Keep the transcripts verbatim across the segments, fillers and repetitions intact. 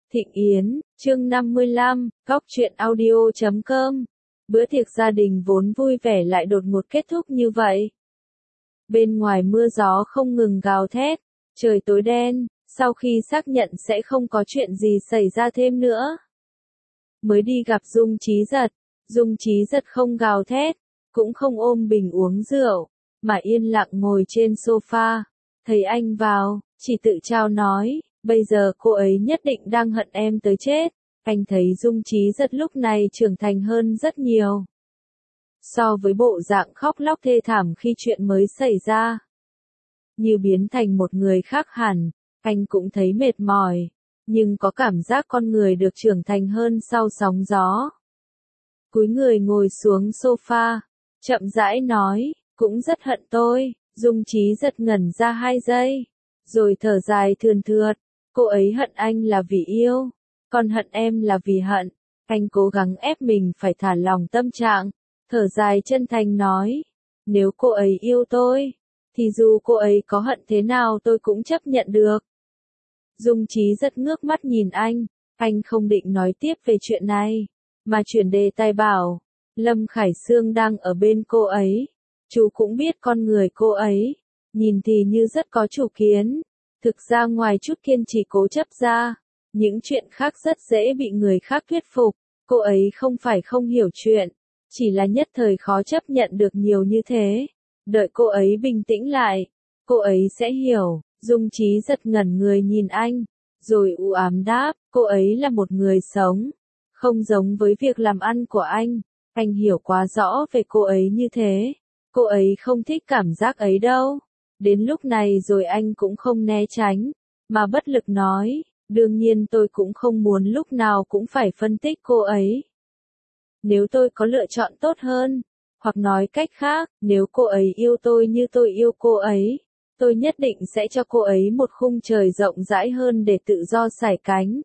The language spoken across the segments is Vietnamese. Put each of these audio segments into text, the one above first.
Thịnh Yến, chương năm mươi lăm, góc truyện audio chấm com. Bữa tiệc gia đình vốn vui vẻ lại đột ngột kết thúc như vậy. Bên ngoài mưa gió không ngừng gào thét, trời tối đen, sau khi xác nhận sẽ không có chuyện gì xảy ra thêm nữa. Mới đi gặp Dung Trí Giật, Dung Trí Giật không gào thét, cũng không ôm bình uống rượu, mà yên lặng ngồi trên sofa. Thấy anh vào, chỉ tự trao nói, bây giờ cô ấy nhất định đang hận em tới chết. Anh thấy Dung Trí Giật lúc này trưởng thành hơn rất nhiều. So với bộ dạng khóc lóc thê thảm khi chuyện mới xảy ra. Như biến thành một người khác hẳn, anh cũng thấy mệt mỏi, nhưng có cảm giác con người được trưởng thành hơn sau sóng gió. Cúi người ngồi xuống sofa, chậm rãi nói, cũng rất hận tôi. Dung Trí Giật ngẩn ra hai giây, rồi thở dài thườn thượt, cô ấy hận anh là vì yêu, còn hận em là vì hận. Anh cố gắng ép mình phải thả lỏng tâm trạng, thở dài chân thành nói, nếu cô ấy yêu tôi, thì dù cô ấy có hận thế nào tôi cũng chấp nhận được. Dung Trí Giật ngước mắt nhìn anh, anh không định nói tiếp về chuyện này, mà chuyển đề tài bảo, Lâm Khải Sương đang ở bên cô ấy. Chú cũng biết con người cô ấy, nhìn thì như rất có chủ kiến, thực ra ngoài chút kiên trì cố chấp ra, những chuyện khác rất dễ bị người khác thuyết phục. Cô ấy không phải không hiểu chuyện, chỉ là nhất thời khó chấp nhận được nhiều như thế. Đợi cô ấy bình tĩnh lại, cô ấy sẽ hiểu. Dung Trí Giật ngẩn người nhìn anh, rồi u ám đáp, cô ấy là một người sống, không giống với việc làm ăn của anh. Anh hiểu quá rõ về cô ấy như thế. Cô ấy không thích cảm giác ấy đâu. Đến lúc này rồi anh cũng không né tránh, mà bất lực nói, đương nhiên tôi cũng không muốn lúc nào cũng phải phân tích cô ấy. Nếu tôi có lựa chọn tốt hơn, hoặc nói cách khác, nếu cô ấy yêu tôi như tôi yêu cô ấy, tôi nhất định sẽ cho cô ấy một khung trời rộng rãi hơn để tự do sải cánh.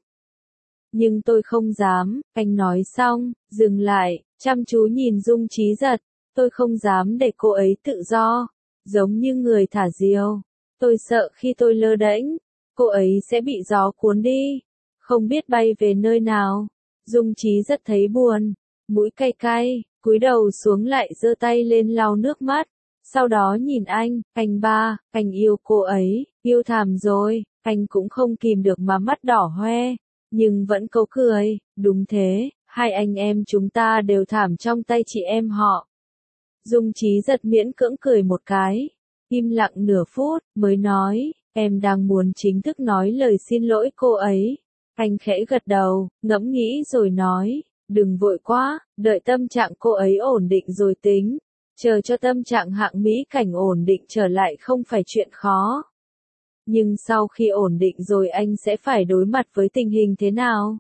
Nhưng tôi không dám. Anh nói xong, dừng lại, chăm chú nhìn Dung Trí Giật. Tôi không dám để cô ấy tự do, giống như người thả diều. Tôi sợ khi tôi lơ đễnh, cô ấy sẽ bị gió cuốn đi, không biết bay về nơi nào. Dung Trí Giật thấy buồn, mũi cay cay, cúi đầu xuống lại giơ tay lên lau nước mắt. Sau đó nhìn anh, anh ba, anh yêu cô ấy, yêu thảm rồi. Anh cũng không kìm được mà mắt đỏ hoe, nhưng vẫn cố cười, đúng thế, hai anh em chúng ta đều thảm trong tay chị em họ. Dung Trí Giật miễn cưỡng cười một cái, im lặng nửa phút, mới nói, em đang muốn chính thức nói lời xin lỗi cô ấy. Anh khẽ gật đầu, ngẫm nghĩ rồi nói, đừng vội quá, đợi tâm trạng cô ấy ổn định rồi tính. Chờ cho tâm trạng Hạng Mỹ Cảnh ổn định trở lại không phải chuyện khó. Nhưng sau khi ổn định rồi anh sẽ phải đối mặt với tình hình thế nào?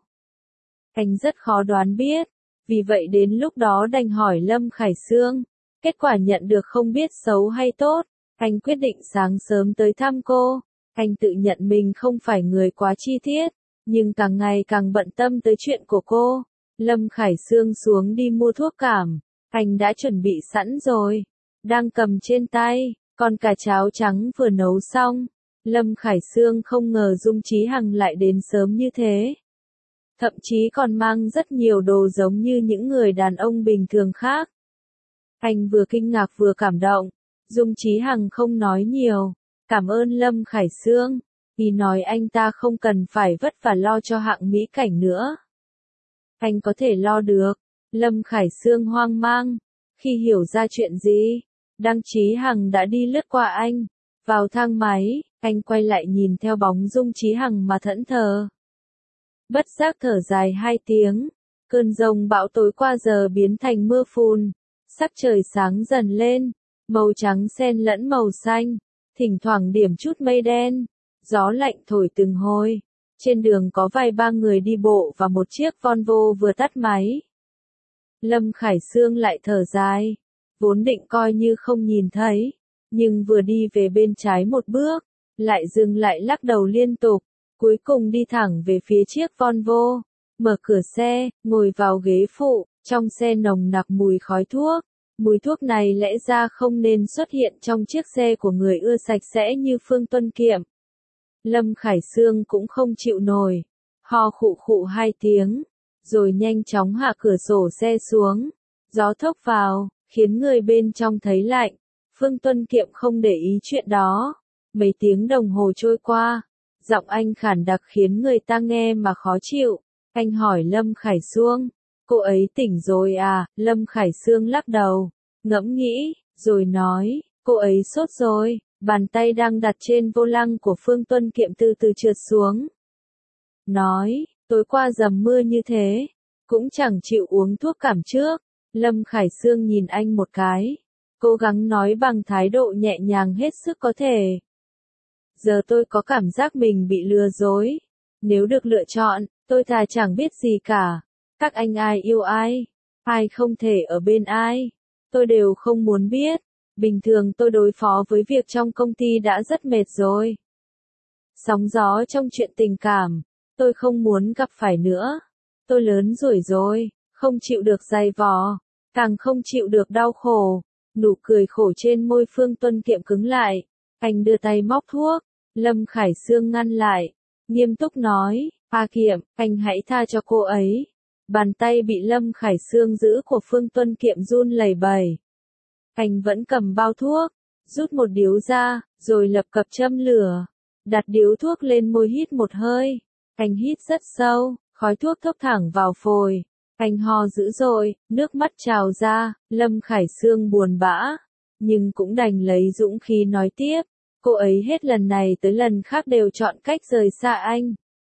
Anh rất khó đoán biết, vì vậy đến lúc đó đành hỏi Lâm Khải Sương. Kết quả nhận được không biết xấu hay tốt, anh quyết định sáng sớm tới thăm cô. Anh tự nhận mình không phải người quá chi tiết, nhưng càng ngày càng bận tâm tới chuyện của cô. Lâm Khải Sương xuống đi mua thuốc cảm, anh đã chuẩn bị sẵn rồi, đang cầm trên tay, còn cả cháo trắng vừa nấu xong. Lâm Khải Sương không ngờ Dung Trí Hằng lại đến sớm như thế. Thậm chí còn mang rất nhiều đồ giống như những người đàn ông bình thường khác. Anh vừa kinh ngạc vừa cảm động. Dung Trí Hằng không nói nhiều, cảm ơn Lâm Khải Sương, vì nói anh ta không cần phải vất vả lo cho Hạng Mỹ Cảnh nữa. Anh có thể lo được. Lâm Khải Sương hoang mang, khi hiểu ra chuyện gì, Đăng Trí Hằng đã đi lướt qua anh, vào thang máy, anh quay lại nhìn theo bóng Dung Trí Hằng mà thẫn thờ. Bất giác thở dài hai tiếng, cơn giông bão tối qua giờ biến thành mưa phùn. Sắc trời sáng dần lên, màu trắng xen lẫn màu xanh, thỉnh thoảng điểm chút mây đen, gió lạnh thổi từng hồi. Trên đường có vài ba người đi bộ và một chiếc Volvo vừa tắt máy. Lâm Khải Sương lại thở dài, vốn định coi như không nhìn thấy, nhưng vừa đi về bên trái một bước, lại dừng lại lắc đầu liên tục, cuối cùng đi thẳng về phía chiếc Volvo, mở cửa xe, ngồi vào ghế phụ. Trong xe nồng nặc mùi khói thuốc, mùi thuốc này lẽ ra không nên xuất hiện trong chiếc xe của người ưa sạch sẽ như Phương Tuân Kiệm. Lâm Khải Sương cũng không chịu nổi, ho khụ khụ hai tiếng, rồi nhanh chóng hạ cửa sổ xe xuống. Gió thốc vào, khiến người bên trong thấy lạnh. Phương Tuân Kiệm không để ý chuyện đó. Mấy tiếng đồng hồ trôi qua, giọng anh khản đặc khiến người ta nghe mà khó chịu. Anh hỏi Lâm Khải Sương, cô ấy tỉnh rồi à? Lâm Khải Sương lắc đầu, ngẫm nghĩ, rồi nói, cô ấy sốt rồi. Bàn tay đang đặt trên vô lăng của Phương Tuân Kiệm từ từ trượt xuống. Nói, tối qua dầm mưa như thế, cũng chẳng chịu uống thuốc cảm trước. Lâm Khải Sương nhìn anh một cái, cố gắng nói bằng thái độ nhẹ nhàng hết sức có thể. Giờ tôi có cảm giác mình bị lừa dối. Nếu được lựa chọn, tôi thà chẳng biết gì cả. Các anh ai yêu ai, ai không thể ở bên ai, tôi đều không muốn biết. Bình thường tôi đối phó với việc trong công ty đã rất mệt rồi. Sóng gió trong chuyện tình cảm, tôi không muốn gặp phải nữa. Tôi lớn rồi rồi, không chịu được dày vò, càng không chịu được đau khổ. Nụ cười khổ trên môi Phương Tuân Kiệm cứng lại. Anh đưa tay móc thuốc. Lâm Khải Sương ngăn lại, nghiêm túc nói, A Kiệm, anh hãy tha cho cô ấy. Bàn tay bị Lâm Khải Sương giữ của Phương Tuân Kiệm run lẩy bẩy. Anh vẫn cầm bao thuốc, rút một điếu ra, rồi lập cập châm lửa. Đặt điếu thuốc lên môi hít một hơi. Anh hít rất sâu, khói thuốc thốc thẳng vào phổi. Anh ho dữ dội, nước mắt trào ra. Lâm Khải Sương buồn bã, nhưng cũng đành lấy dũng khí nói tiếp. Cô ấy hết lần này tới lần khác đều chọn cách rời xa anh.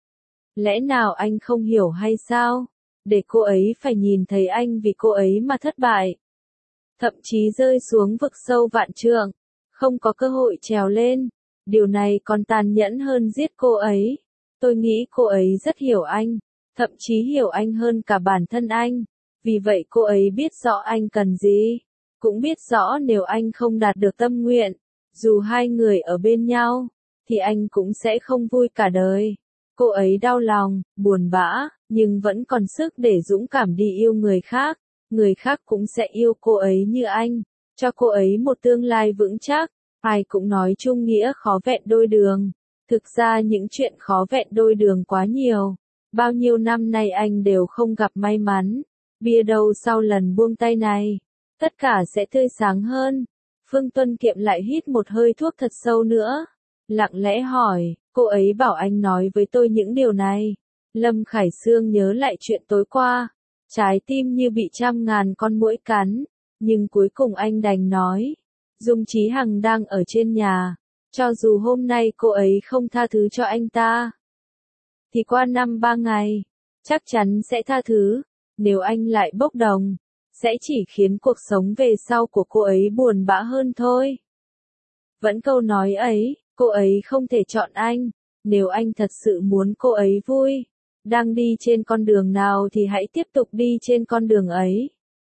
Lẽ nào anh không hiểu hay sao? Để cô ấy phải nhìn thấy anh vì cô ấy mà thất bại. Thậm chí rơi xuống vực sâu vạn trượng, không có cơ hội trèo lên. Điều này còn tàn nhẫn hơn giết cô ấy. Tôi nghĩ cô ấy rất hiểu anh, thậm chí hiểu anh hơn cả bản thân anh. Vì vậy cô ấy biết rõ anh cần gì, cũng biết rõ nếu anh không đạt được tâm nguyện, dù hai người ở bên nhau, thì anh cũng sẽ không vui cả đời. Cô ấy đau lòng, buồn bã, nhưng vẫn còn sức để dũng cảm đi yêu người khác. Người khác cũng sẽ yêu cô ấy như anh, cho cô ấy một tương lai vững chắc. Ai cũng nói chung nghĩa khó vẹn đôi đường. Thực ra những chuyện khó vẹn đôi đường quá nhiều. Bao nhiêu năm nay anh đều không gặp may mắn. Bia đâu sau lần buông tay này, tất cả sẽ tươi sáng hơn. Phương Tuân Kiệm lại hít một hơi thuốc thật sâu nữa. Lặng lẽ hỏi, cô ấy bảo anh nói với tôi những điều này. Lâm Khải Sương nhớ lại chuyện tối qua. Trái tim như bị trăm ngàn con muỗi cắn. Nhưng cuối cùng anh đành nói. Dung Chí Hằng đang ở trên nhà. Cho dù hôm nay cô ấy không tha thứ cho anh ta, thì qua năm ba ngày, chắc chắn sẽ tha thứ. Nếu anh lại bốc đồng, sẽ chỉ khiến cuộc sống về sau của cô ấy buồn bã hơn thôi. Vẫn câu nói ấy, cô ấy không thể chọn anh. Nếu anh thật sự muốn cô ấy vui, đang đi trên con đường nào thì hãy tiếp tục đi trên con đường ấy.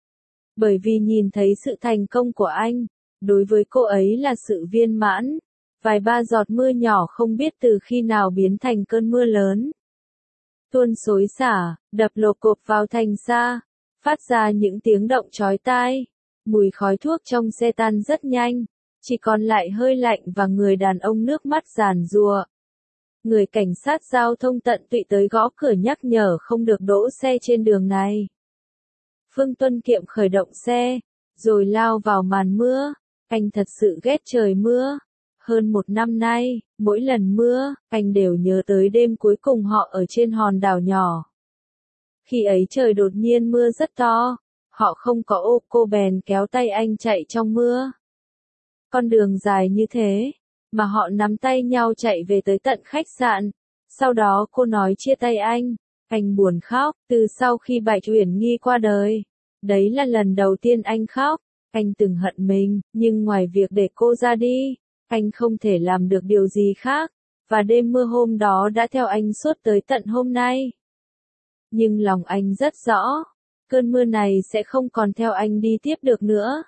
Bởi vì nhìn thấy sự thành công của anh, đối với cô ấy là sự viên mãn. Vài ba giọt mưa nhỏ không biết từ khi nào biến thành cơn mưa lớn. Tuôn xối xả, đập lộp cộp vào thành xa, phát ra những tiếng động chói tai. Mùi khói thuốc trong xe tan rất nhanh, chỉ còn lại hơi lạnh và người đàn ông nước mắt giàn giụa. Người cảnh sát giao thông tận tụy tới gõ cửa nhắc nhở không được đỗ xe trên đường này. Phương Tuân Kiệm khởi động xe, rồi lao vào màn mưa. Anh thật sự ghét trời mưa. Hơn một năm nay, mỗi lần mưa, anh đều nhớ tới đêm cuối cùng họ ở trên hòn đảo nhỏ. Khi ấy trời đột nhiên mưa rất to, họ không có ô cô bèn kéo tay anh chạy trong mưa. Con đường dài như thế, mà họ nắm tay nhau chạy về tới tận khách sạn. Sau đó cô nói chia tay anh, anh buồn khóc. Từ sau khi Bạch Uyển Nghi qua đời, đấy là lần đầu tiên anh khóc. Anh từng hận mình, nhưng ngoài việc để cô ra đi, anh không thể làm được điều gì khác, và đêm mưa hôm đó đã theo anh suốt tới tận hôm nay. Nhưng lòng anh rất rõ, cơn mưa này sẽ không còn theo anh đi tiếp được nữa.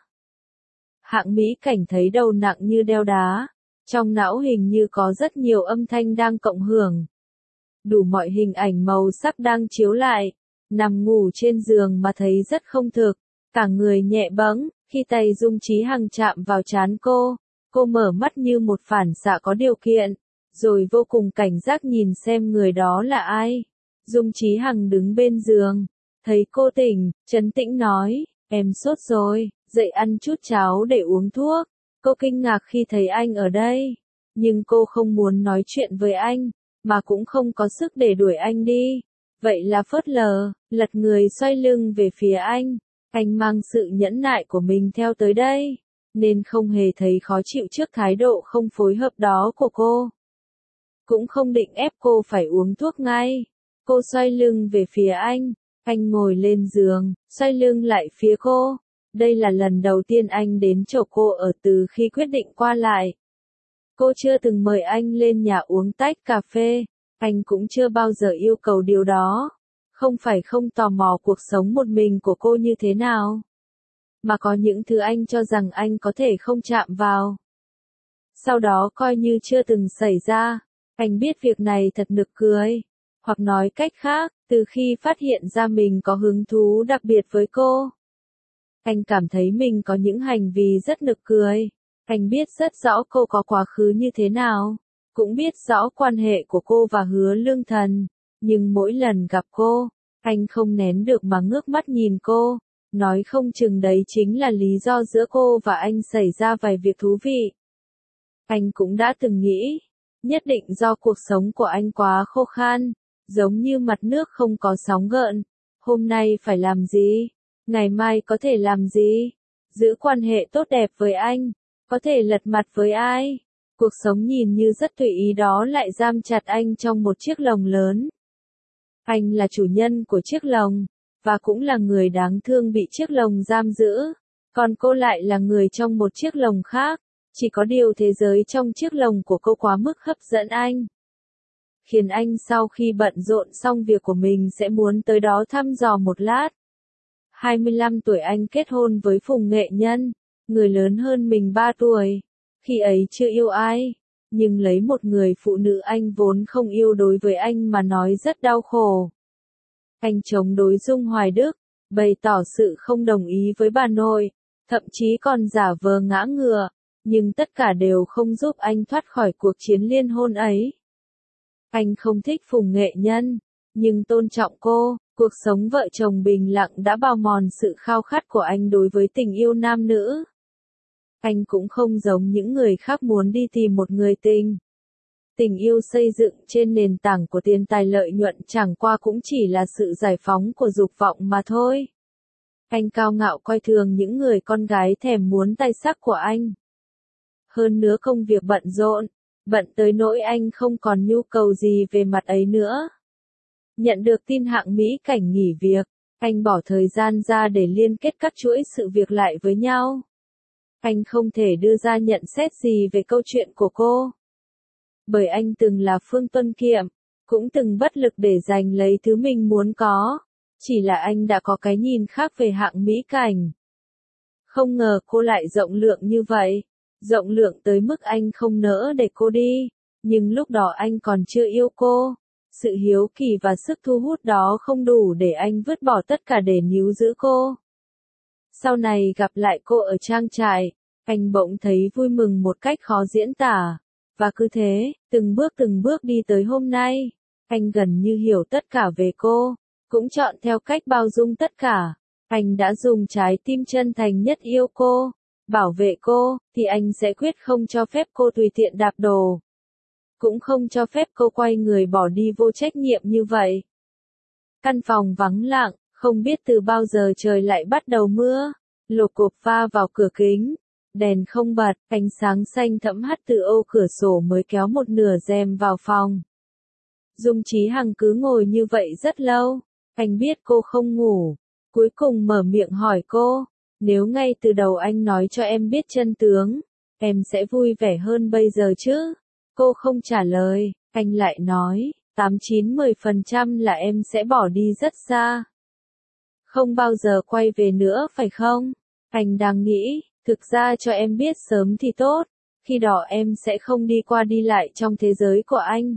Hạng Mỹ Cảnh thấy đầu nặng như đeo đá, trong não hình như có rất nhiều âm thanh đang cộng hưởng. Đủ mọi hình ảnh màu sắc đang chiếu lại, nằm ngủ trên giường mà thấy rất không thực, cả người nhẹ bẫng, khi tay Dung Chí Hằng chạm vào trán cô. Cô mở mắt như một phản xạ có điều kiện, rồi vô cùng cảnh giác nhìn xem người đó là ai. Dung Chí Hằng đứng bên giường, thấy cô tỉnh, trấn tĩnh nói, em sốt rồi, dậy ăn chút cháo để uống thuốc. Cô kinh ngạc khi thấy anh ở đây, nhưng cô không muốn nói chuyện với anh, mà cũng không có sức để đuổi anh đi. Vậy là phớt lờ, lật người xoay lưng về phía anh. Anh mang sự nhẫn nại của mình theo tới đây, nên không hề thấy khó chịu trước thái độ không phối hợp đó của cô. Cũng không định ép cô phải uống thuốc ngay. Cô xoay lưng về phía anh, anh ngồi lên giường, xoay lưng lại phía cô. Đây là lần đầu tiên anh đến chỗ cô ở từ khi quyết định qua lại. Cô chưa từng mời anh lên nhà uống tách cà phê, anh cũng chưa bao giờ yêu cầu điều đó. Không phải không tò mò cuộc sống một mình của cô như thế nào, mà có những thứ anh cho rằng anh có thể không chạm vào. Sau đó coi như chưa từng xảy ra. Anh biết việc này thật nực cười. Hoặc nói cách khác, từ khi phát hiện ra mình có hứng thú đặc biệt với cô, anh cảm thấy mình có những hành vi rất nực cười. Anh biết rất rõ cô có quá khứ như thế nào, cũng biết rõ quan hệ của cô và Hứa Lương Thần, nhưng mỗi lần gặp cô, anh không nén được mà ngước mắt nhìn cô, nói không chừng đấy chính là lý do giữa cô và anh xảy ra vài việc thú vị. Anh cũng đã từng nghĩ, nhất định do cuộc sống của anh quá khô khan, giống như mặt nước không có sóng gợn. Hôm nay phải làm gì? Ngày mai có thể làm gì? Giữ quan hệ tốt đẹp với anh, có thể lật mặt với ai? Cuộc sống nhìn như rất tùy ý đó lại giam chặt anh trong một chiếc lồng lớn. Anh là chủ nhân của chiếc lồng, và cũng là người đáng thương bị chiếc lồng giam giữ. Còn cô lại là người trong một chiếc lồng khác. Chỉ có điều thế giới trong chiếc lồng của cô quá mức hấp dẫn anh, khiến anh sau khi bận rộn xong việc của mình sẽ muốn tới đó thăm dò một lát. hai mươi lăm tuổi anh kết hôn với Phùng Nghệ Nhân, người lớn hơn mình ba tuổi. Khi ấy chưa yêu ai, nhưng lấy một người phụ nữ anh vốn không yêu đối với anh mà nói rất đau khổ. Anh chống đối Dung Hoài Đức, bày tỏ sự không đồng ý với bà nội, thậm chí còn giả vờ ngã ngựa, nhưng tất cả đều không giúp anh thoát khỏi cuộc chiến liên hôn ấy. Anh không thích Phùng Nghệ Nhân, nhưng tôn trọng cô. Cuộc sống vợ chồng bình lặng đã bào mòn sự khao khát của anh đối với tình yêu nam nữ. Anh cũng không giống những người khác muốn đi tìm một người tình. Tình yêu xây dựng trên nền tảng của tiền tài lợi nhuận chẳng qua cũng chỉ là sự giải phóng của dục vọng mà thôi. Anh cao ngạo coi thường những người con gái thèm muốn tài sắc của anh. Hơn nữa công việc bận rộn, bận tới nỗi anh không còn nhu cầu gì về mặt ấy nữa. Nhận được tin Hạng Mỹ Cảnh nghỉ việc, anh bỏ thời gian ra để liên kết các chuỗi sự việc lại với nhau. Anh không thể đưa ra nhận xét gì về câu chuyện của cô. Bởi anh từng là Phương Tuân Kiệm, cũng từng bất lực để giành lấy thứ mình muốn có. Chỉ là anh đã có cái nhìn khác về Hạng Mỹ Cảnh. Không ngờ cô lại rộng lượng như vậy. Rộng lượng tới mức anh không nỡ để cô đi. Nhưng lúc đó anh còn chưa yêu cô. Sự hiếu kỳ và sức thu hút đó không đủ để anh vứt bỏ tất cả để níu giữ cô. Sau này gặp lại cô ở trang trại, anh bỗng thấy vui mừng một cách khó diễn tả. Và cứ thế, từng bước từng bước đi tới hôm nay, anh gần như hiểu tất cả về cô, cũng chọn theo cách bao dung tất cả. Anh đã dùng trái tim chân thành nhất yêu cô, bảo vệ cô, thì anh sẽ quyết không cho phép cô tùy tiện đạp đổ. Cũng không cho phép cô quay người bỏ đi vô trách nhiệm như vậy. Căn phòng vắng lặng, không biết từ bao giờ trời lại bắt đầu mưa, lộp cộp va vào cửa kính. Đèn không bật, ánh sáng xanh thẫm hắt từ ô cửa sổ mới kéo một nửa rèm vào phòng. Dung Chí Hằng cứ ngồi như vậy rất lâu, anh biết cô không ngủ, cuối cùng mở miệng hỏi cô, nếu ngay từ đầu anh nói cho em biết chân tướng, em sẽ vui vẻ hơn bây giờ chứ? Cô không trả lời, anh lại nói, tám chín mười phần trăm là em sẽ bỏ đi rất xa. Không bao giờ quay về nữa phải không? Anh đang nghĩ, thực ra cho em biết sớm thì tốt, khi đó em sẽ không đi qua đi lại trong thế giới của anh.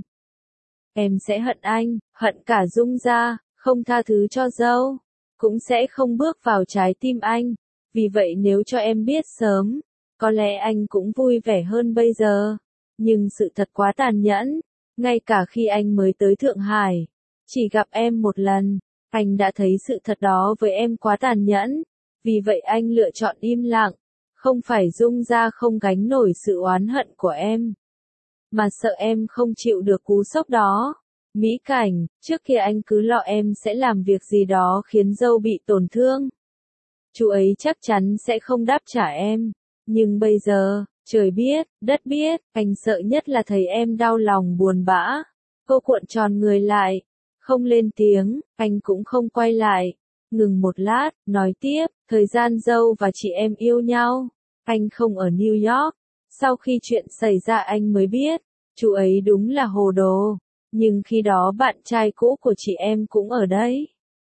Em sẽ hận anh, hận cả Dung gia, không tha thứ cho dâu, cũng sẽ không bước vào trái tim anh. Vì vậy nếu cho em biết sớm, có lẽ anh cũng vui vẻ hơn bây giờ. Nhưng sự thật quá tàn nhẫn, ngay cả khi anh mới tới Thượng Hải, Chỉ gặp em một lần, anh đã thấy sự thật đó với em quá tàn nhẫn, vì vậy anh lựa chọn im lặng, không phải rung ra không gánh nổi sự oán hận của em, mà sợ em không chịu được cú sốc đó. Mỹ Cảnh, trước kia anh cứ lo em sẽ làm việc gì đó khiến dâu bị tổn thương. Chú ấy chắc chắn sẽ không đáp trả em. Nhưng bây giờ, trời biết, đất biết, anh sợ nhất là thấy em đau lòng buồn bã. Cô cuộn tròn người lại, không lên tiếng, anh cũng không quay lại. Ngừng một lát, nói tiếp, thời gian dâu và chị em yêu nhau. Anh không ở New York. Sau khi chuyện xảy ra anh mới biết, chú ấy đúng là hồ đồ. Nhưng khi đó bạn trai cũ của chị em cũng ở đấy.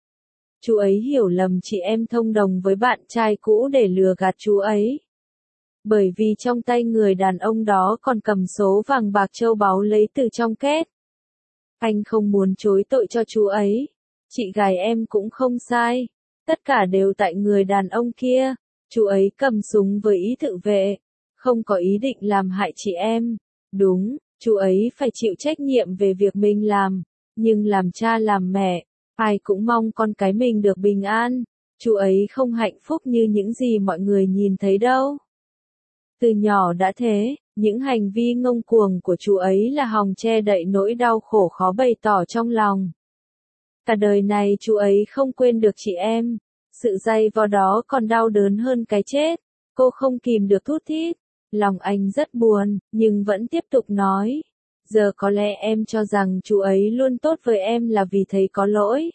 Chú ấy hiểu lầm chị em thông đồng với bạn trai cũ để lừa gạt chú ấy. Bởi vì trong tay người đàn ông đó còn cầm số vàng bạc châu báu lấy từ trong két. Anh không muốn chối tội cho chú ấy. Chị gái em cũng không sai. Tất cả đều tại người đàn ông kia. Chú ấy cầm súng với ý tự vệ. Không có ý định làm hại chị em. Đúng, chú ấy phải chịu trách nhiệm về việc mình làm. Nhưng làm cha làm mẹ, ai cũng mong con cái mình được bình an. Chú ấy không hạnh phúc như những gì mọi người nhìn thấy đâu. Từ nhỏ đã thế, những hành vi ngông cuồng của chú ấy là hòng che đậy nỗi đau khổ khó bày tỏ trong lòng. Cả đời này chú ấy không quên được chị em. Sự dày vò đó còn đau đớn hơn cái chết. Cô không kìm được thút thít. Lòng anh rất buồn, nhưng vẫn tiếp tục nói. Giờ có lẽ em cho rằng chú ấy luôn tốt với em là vì thấy có lỗi.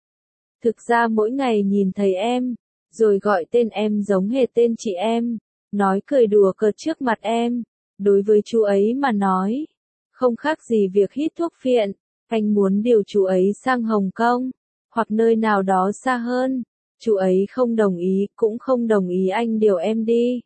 Thực ra mỗi ngày nhìn thấy em, rồi gọi tên em giống hệt tên chị em, nói cười đùa cợt trước mặt em, đối với chú ấy mà nói, không khác gì việc hít thuốc phiện. Anh muốn điều chú ấy sang Hồng Kông, hoặc nơi nào đó xa hơn. Chú ấy không đồng ý, cũng không đồng ý anh điều em đi.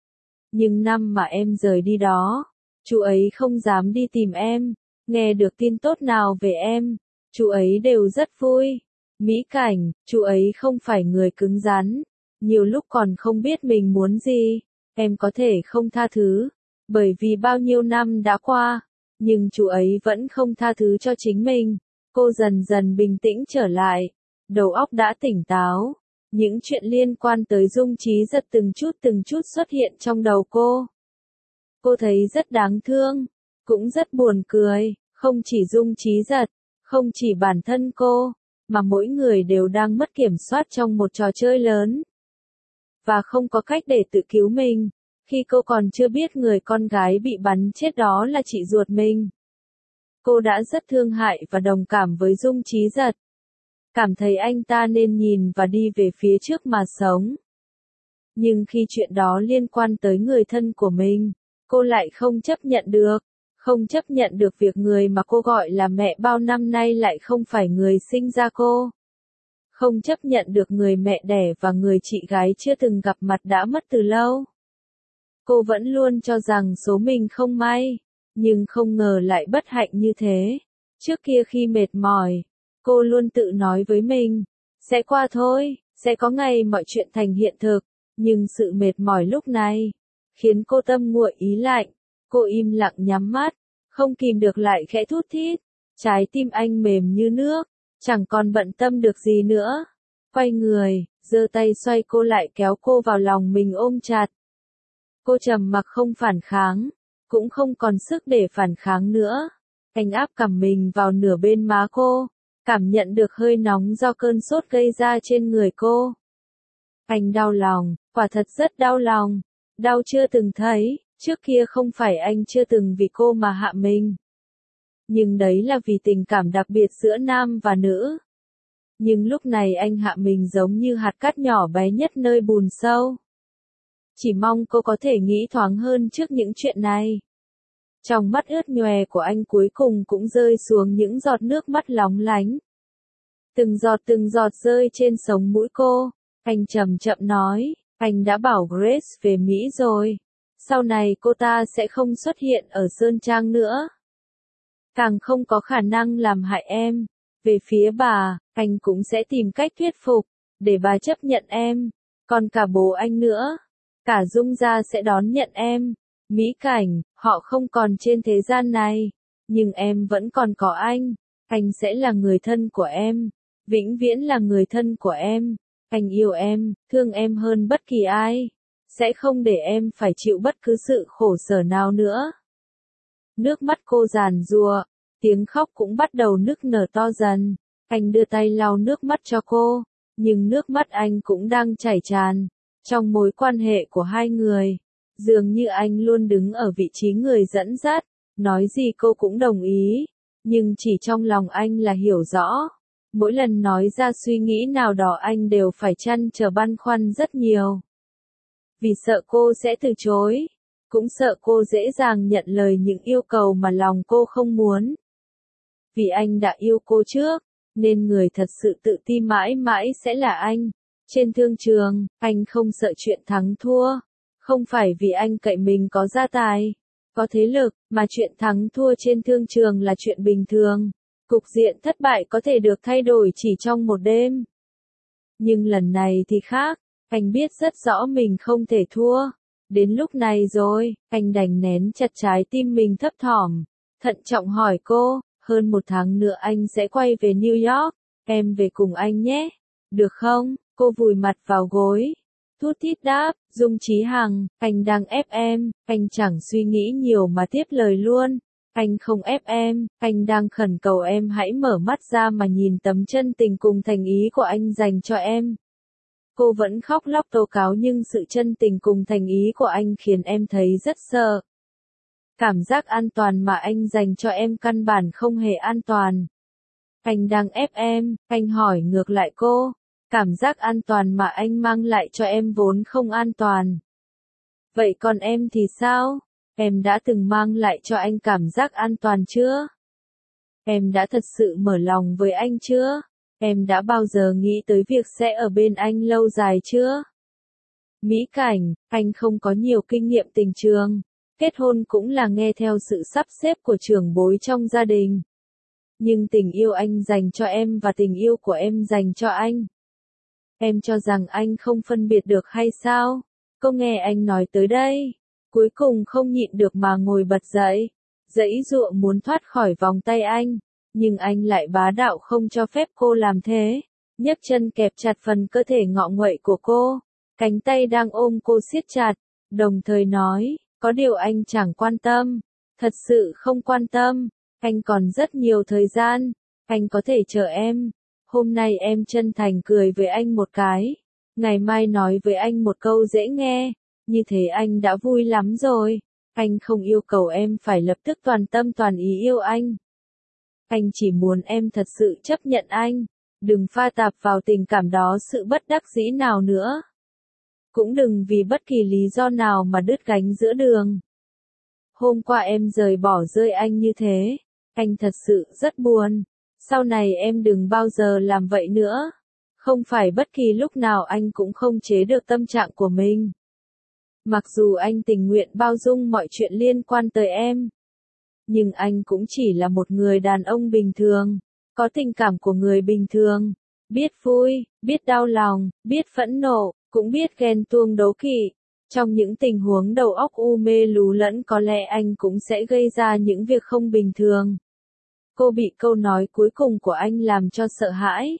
Nhưng năm mà em rời đi đó, chú ấy không dám đi tìm em. Nghe được tin tốt nào về em, chú ấy đều rất vui. Mỹ Cảnh, chú ấy không phải người cứng rắn, nhiều lúc còn không biết mình muốn gì. Em có thể không tha thứ, bởi vì bao nhiêu năm đã qua, nhưng chú ấy vẫn không tha thứ cho chính mình. Cô dần dần bình tĩnh trở lại, đầu óc đã tỉnh táo. Những chuyện liên quan tới Dung Trí Giật từng chút từng chút xuất hiện trong đầu cô. Cô thấy rất đáng thương, cũng rất buồn cười, không chỉ Dung Trí Giật, không chỉ bản thân cô, mà mỗi người đều đang mất kiểm soát trong một trò chơi lớn. Và không có cách để tự cứu mình, khi cô còn chưa biết người con gái bị bắn chết đó là chị ruột mình. Cô đã rất thương hại và đồng cảm với Dung Trí Giật. Cảm thấy anh ta nên nhìn và đi về phía trước mà sống. Nhưng khi chuyện đó liên quan tới người thân của mình, cô lại không chấp nhận được. Không chấp nhận được việc người mà cô gọi là mẹ bao năm nay lại không phải người sinh ra cô. Không chấp nhận được người mẹ đẻ và người chị gái chưa từng gặp mặt đã mất từ lâu. Cô vẫn luôn cho rằng số mình không may, nhưng không ngờ lại bất hạnh như thế. Trước kia khi mệt mỏi, cô luôn tự nói với mình, sẽ qua thôi, sẽ có ngày mọi chuyện thành hiện thực. Nhưng sự mệt mỏi lúc này, khiến cô tâm nguội ý lạnh. Cô im lặng nhắm mắt, không kìm được lại khẽ thút thít. Trái tim anh mềm như nước, chẳng còn bận tâm được gì nữa. Quay người, giơ tay xoay cô lại kéo cô vào lòng mình ôm chặt. Cô trầm mặc không phản kháng, cũng không còn sức để phản kháng nữa. Anh áp cằm mình vào nửa bên má cô, cảm nhận được hơi nóng do cơn sốt gây ra trên người cô. Anh đau lòng, quả thật rất đau lòng, đau chưa từng thấy. Trước kia không phải anh chưa từng vì cô mà hạ mình. Nhưng đấy là vì tình cảm đặc biệt giữa nam và nữ. Nhưng lúc này anh hạ mình giống như hạt cát nhỏ bé nhất nơi bùn sâu. Chỉ mong cô có thể nghĩ thoáng hơn trước những chuyện này. Trong mắt ướt nhòe của anh cuối cùng cũng rơi xuống những giọt nước mắt lóng lánh. Từng giọt từng giọt rơi trên sống mũi cô. Anh chậm chậm nói, anh đã bảo Grace về Mỹ rồi. Sau này cô ta sẽ không xuất hiện ở Sơn Trang nữa. Càng không có khả năng làm hại em. Về phía bà, anh cũng sẽ tìm cách thuyết phục, để bà chấp nhận em. Còn cả bố anh nữa. Cả Dung gia sẽ đón nhận em. Mỹ Cảnh, họ không còn trên thế gian này. Nhưng em vẫn còn có anh. Anh sẽ là người thân của em, vĩnh viễn là người thân của em. Anh yêu em, thương em hơn bất kỳ ai, sẽ không để em phải chịu bất cứ sự khổ sở nào nữa. Nước mắt cô giàn giụa, tiếng khóc cũng bắt đầu nức nở to dần. Anh đưa tay lau nước mắt cho cô, nhưng nước mắt anh cũng đang chảy tràn. Trong mối quan hệ của hai người, dường như anh luôn đứng ở vị trí người dẫn dắt, nói gì cô cũng đồng ý, nhưng chỉ trong lòng anh là hiểu rõ. Mỗi lần nói ra suy nghĩ nào đó anh đều phải trăn trở băn khoăn rất nhiều. Vì sợ cô sẽ từ chối, cũng sợ cô dễ dàng nhận lời những yêu cầu mà lòng cô không muốn. Vì anh đã yêu cô trước, nên người thật sự tự ti mãi mãi sẽ là anh. Trên thương trường, anh không sợ chuyện thắng thua. Không phải vì anh cậy mình có gia tài, có thế lực, mà chuyện thắng thua trên thương trường là chuyện bình thường. Cục diện thất bại có thể được thay đổi chỉ trong một đêm. Nhưng lần này thì khác, anh biết rất rõ mình không thể thua. Đến lúc này rồi, anh đành nén chặt trái tim mình thấp thỏm, thận trọng hỏi cô, hơn một tháng nữa anh sẽ quay về New York, em về cùng anh nhé, được không? Cô vùi mặt vào gối, thút thít đáp, Dung Chí Hằng, anh đang ép em, anh chẳng suy nghĩ nhiều mà tiếp lời luôn. Anh không ép em, anh đang khẩn cầu em hãy mở mắt ra mà nhìn tấm chân tình cùng thành ý của anh dành cho em. Cô vẫn khóc lóc tố cáo nhưng sự chân tình cùng thành ý của anh khiến em thấy rất sợ. Cảm giác an toàn mà anh dành cho em căn bản không hề an toàn. Anh đang ép em, anh hỏi ngược lại cô. Cảm giác an toàn mà anh mang lại cho em vốn không an toàn. Vậy còn em thì sao? Em đã từng mang lại cho anh cảm giác an toàn chưa? Em đã thật sự mở lòng với anh chưa? Em đã bao giờ nghĩ tới việc sẽ ở bên anh lâu dài chưa? Mỹ Cảnh, anh không có nhiều kinh nghiệm tình trường. Kết hôn cũng là nghe theo sự sắp xếp của trưởng bối trong gia đình. Nhưng tình yêu anh dành cho em và tình yêu của em dành cho anh. Em cho rằng anh không phân biệt được hay sao? Cô nghe anh nói tới đây, cuối cùng không nhịn được mà ngồi bật dậy, giãy giụa muốn thoát khỏi vòng tay anh, nhưng anh lại bá đạo không cho phép cô làm thế, nhấc chân kẹp chặt phần cơ thể ngọ nguậy của cô, cánh tay đang ôm cô siết chặt, đồng thời nói, có điều anh chẳng quan tâm, thật sự không quan tâm, anh còn rất nhiều thời gian, anh có thể chờ em. Hôm nay em chân thành cười với anh một cái, ngày mai nói với anh một câu dễ nghe, như thế anh đã vui lắm rồi. Anh không yêu cầu em phải lập tức toàn tâm toàn ý yêu anh. Anh chỉ muốn em thật sự chấp nhận anh, đừng pha tạp vào tình cảm đó sự bất đắc dĩ nào nữa. Cũng đừng vì bất kỳ lý do nào mà đứt gánh giữa đường. Hôm qua em rời bỏ rơi anh như thế, anh thật sự rất buồn. Sau này em đừng bao giờ làm vậy nữa. Không phải bất kỳ lúc nào anh cũng không chế được tâm trạng của mình. Mặc dù anh tình nguyện bao dung mọi chuyện liên quan tới em, nhưng anh cũng chỉ là một người đàn ông bình thường, có tình cảm của người bình thường, biết vui, biết đau lòng, biết phẫn nộ, cũng biết ghen tuông đố kỵ. Trong những tình huống đầu óc u mê lú lẫn có lẽ anh cũng sẽ gây ra những việc không bình thường. Cô bị câu nói cuối cùng của anh làm cho sợ hãi.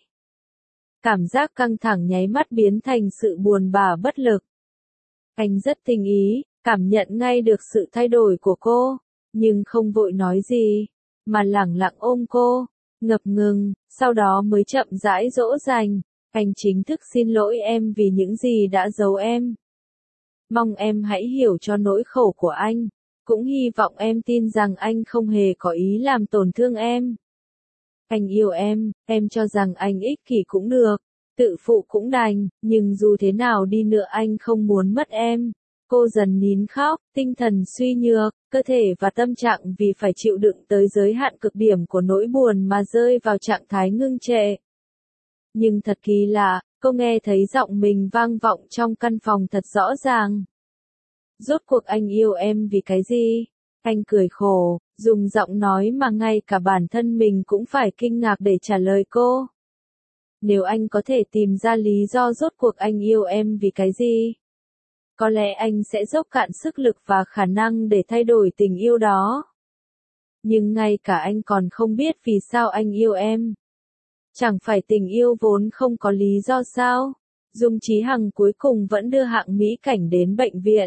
Cảm giác căng thẳng nháy mắt biến thành sự buồn bã bất lực. Anh rất tinh ý, cảm nhận ngay được sự thay đổi của cô, nhưng không vội nói gì, mà lẳng lặng ôm cô, ngập ngừng, sau đó mới chậm rãi dỗ dành. Anh chính thức xin lỗi em vì những gì đã giấu em. Mong em hãy hiểu cho nỗi khổ của anh. Cũng hy vọng em tin rằng anh không hề có ý làm tổn thương em. Anh yêu em, em cho rằng anh ích kỷ cũng được, tự phụ cũng đành, nhưng dù thế nào đi nữa anh không muốn mất em. Cô dần nín khóc, tinh thần suy nhược, cơ thể và tâm trạng vì phải chịu đựng tới giới hạn cực điểm của nỗi buồn mà rơi vào trạng thái ngưng trệ. Nhưng thật kỳ lạ, cô nghe thấy giọng mình vang vọng trong căn phòng thật rõ ràng. Rốt cuộc anh yêu em vì cái gì? Anh cười khổ, dùng giọng nói mà ngay cả bản thân mình cũng phải kinh ngạc để trả lời cô. Nếu anh có thể tìm ra lý do rốt cuộc anh yêu em vì cái gì, có lẽ anh sẽ dốc cạn sức lực và khả năng để thay đổi tình yêu đó. nhưng ngay cả anh còn không biết vì sao anh yêu em. Chẳng phải tình yêu vốn không có lý do sao? Dung Chí Hằng cuối cùng vẫn đưa Hạng Mỹ Cảnh đến bệnh viện.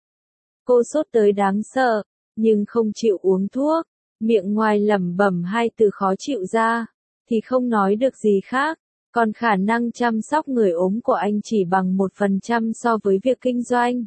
Cô sốt tới đáng sợ, nhưng không chịu uống thuốc, miệng ngoài lẩm bẩm hai từ khó chịu ra, thì không nói được gì khác, còn khả năng chăm sóc người ốm của anh chỉ bằng một phần trăm so với việc kinh doanh.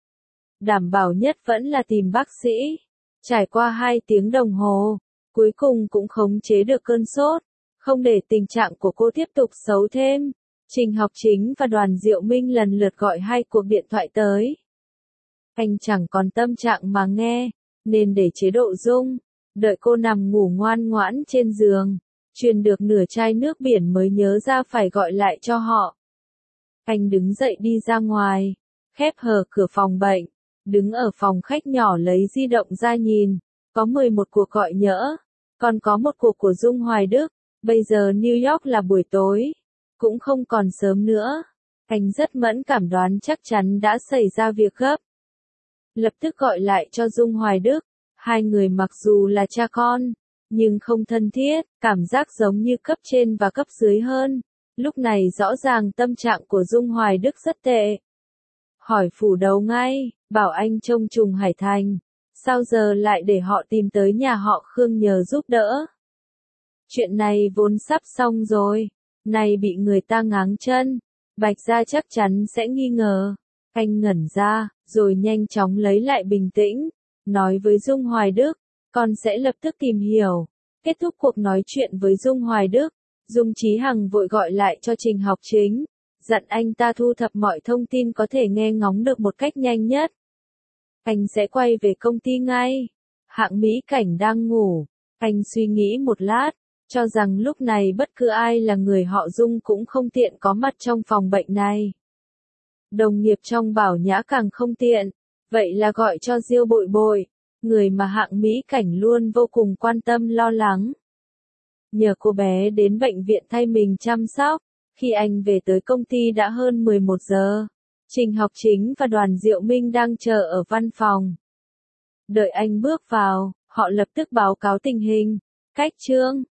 Đảm bảo nhất vẫn là tìm bác sĩ. Trải qua hai tiếng đồng hồ, cuối cùng cũng khống chế được cơn sốt, không để tình trạng của cô tiếp tục xấu thêm. Trình Học Chính và Đoàn Diệu Minh lần lượt gọi hai cuộc điện thoại tới. Anh chẳng còn tâm trạng mà nghe, nên để chế độ rung, đợi cô nằm ngủ ngoan ngoãn trên giường, truyền được nửa chai nước biển mới nhớ ra phải gọi lại cho họ. Anh đứng dậy đi ra ngoài, khép hờ cửa phòng bệnh, đứng ở phòng khách nhỏ lấy di động ra nhìn, có mười một cuộc gọi nhỡ, còn có một cuộc của Dung Hoài Đức, bây giờ New York là buổi tối, cũng không còn sớm nữa. Anh rất mẫn cảm đoán chắc chắn đã xảy ra việc gấp. Lập tức gọi lại cho Dung Hoài Đức, hai người mặc dù là cha con, nhưng không thân thiết, cảm giác giống như cấp trên và cấp dưới hơn. Lúc này rõ ràng tâm trạng của Dung Hoài Đức rất tệ. Hỏi phủ đầu ngay, bảo anh trông Trùng Hải Thành, sao giờ lại để họ tìm tới nhà họ Khương nhờ giúp đỡ. Chuyện này vốn sắp xong rồi, nay bị người ta ngáng chân, Bạch Gia chắc chắn sẽ nghi ngờ. Anh ngẩn ra, rồi nhanh chóng lấy lại bình tĩnh, nói với Dung Hoài Đức, con sẽ lập tức tìm hiểu. Kết thúc cuộc nói chuyện với Dung Hoài Đức, Dung Chí Hằng vội gọi lại cho Trình Học Chính, dặn anh ta thu thập mọi thông tin có thể nghe ngóng được một cách nhanh nhất. Anh sẽ quay về công ty ngay. Hạng Mỹ Cảnh đang ngủ, anh suy nghĩ một lát, cho rằng lúc này bất cứ ai là người họ Dung cũng không tiện có mặt trong phòng bệnh này. Đồng nghiệp trong Bảo Nhã càng không tiện, vậy là gọi cho Diêu Bội Bội, người mà Hạng Mỹ Cảnh luôn vô cùng quan tâm lo lắng. Nhờ cô bé đến bệnh viện thay mình chăm sóc, khi anh về tới công ty đã hơn mười một giờ. Trình Học Chính và Đoàn Diệu Minh đang chờ ở văn phòng. Đợi anh bước vào, họ lập tức báo cáo tình hình. Cách Trương,